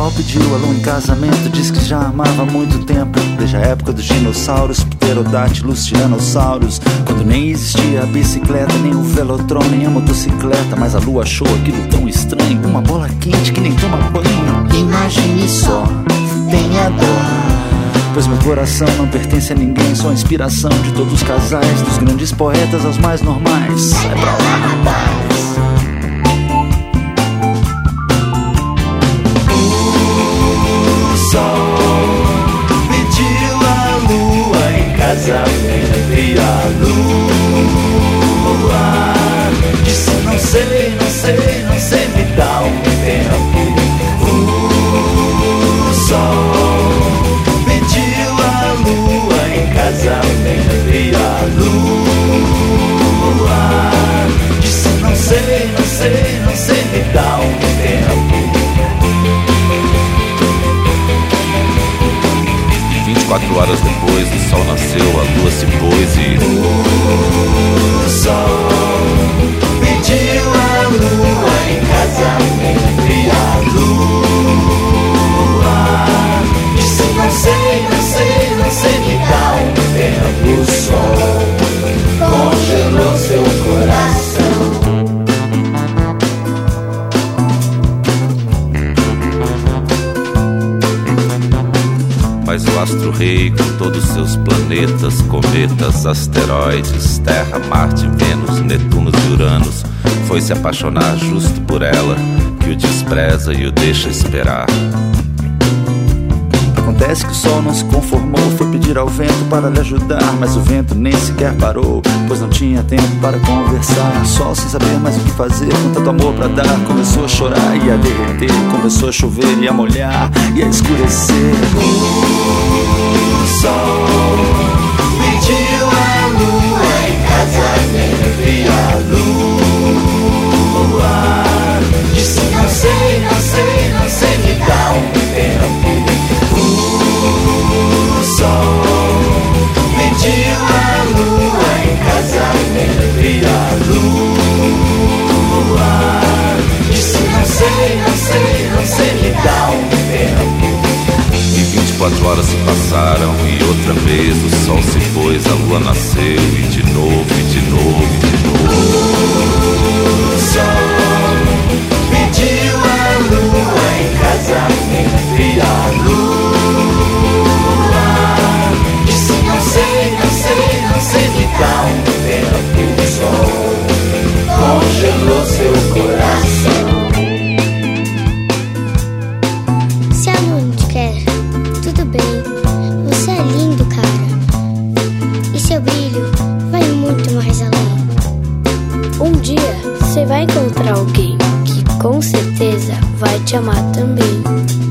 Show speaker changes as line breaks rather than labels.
Mal pediu a lua em casamento, diz que já amava há muito tempo, desde a época dos dinossauros, pterodátilos, tiranossauros, quando nem existia a bicicleta, nem o velotron, nem a motocicleta. Mas a lua achou aquilo tão estranho, uma bola quente que nem toma banho. Imagine só, tenha dó, pois meu coração não pertence a ninguém, sou a inspiração de todos os casais, dos grandes poetas aos mais normais. Sai pra lá, rapaz. O sol pediu a lua em casamento e a lua disse não sei, não sei, não sei, me dá um tempo. O sol pediu a lua em casamento e a lua disse não sei, não sei, não sei, me dá um tempo.
24 horas depois, o sol nasceu, a lua se pôs e...
O sol pediu a lua em casamento e a lua disse não sei, não sei, não sei, me dá um tempo. O sol congelou seu coração.
Mas o astro-rei, com todos seus planetas, cometas, asteroides, Terra, Marte, Vênus, Netuno e Uranus, foi se apaixonar justo por ela, que o despreza e o deixa esperar. Acontece que o sol não se conformou, foi pedir ao vento para lhe ajudar, mas o vento nem sequer parou, pois não tinha tempo para conversar. O sol, sem saber mais o que fazer, com tanto amor pra dar, começou a chorar e a derreter, começou a chover e a molhar e a escurecer. O sol pediu a lua em casamento e a lua disse não sei, não sei, não sei, me dá um tempo. O sol pediu a lua em casamento e a lua disse não sei, não sei, não sei, me dá um tempo. E 24 horas se passaram e outra vez o sol se pôs, a lua nasceu e de novo, e de novo, e de novo. O sol pediu a lua em casamento e a lua disse não sei, não sei, não sei, me dá um tempo. O sol congelou seu coração.
Se a lua te quer, tudo bem, você é lindo, cara, e seu brilho vai muito mais além. Um dia você vai encontrar alguém que com certeza vai te amar também.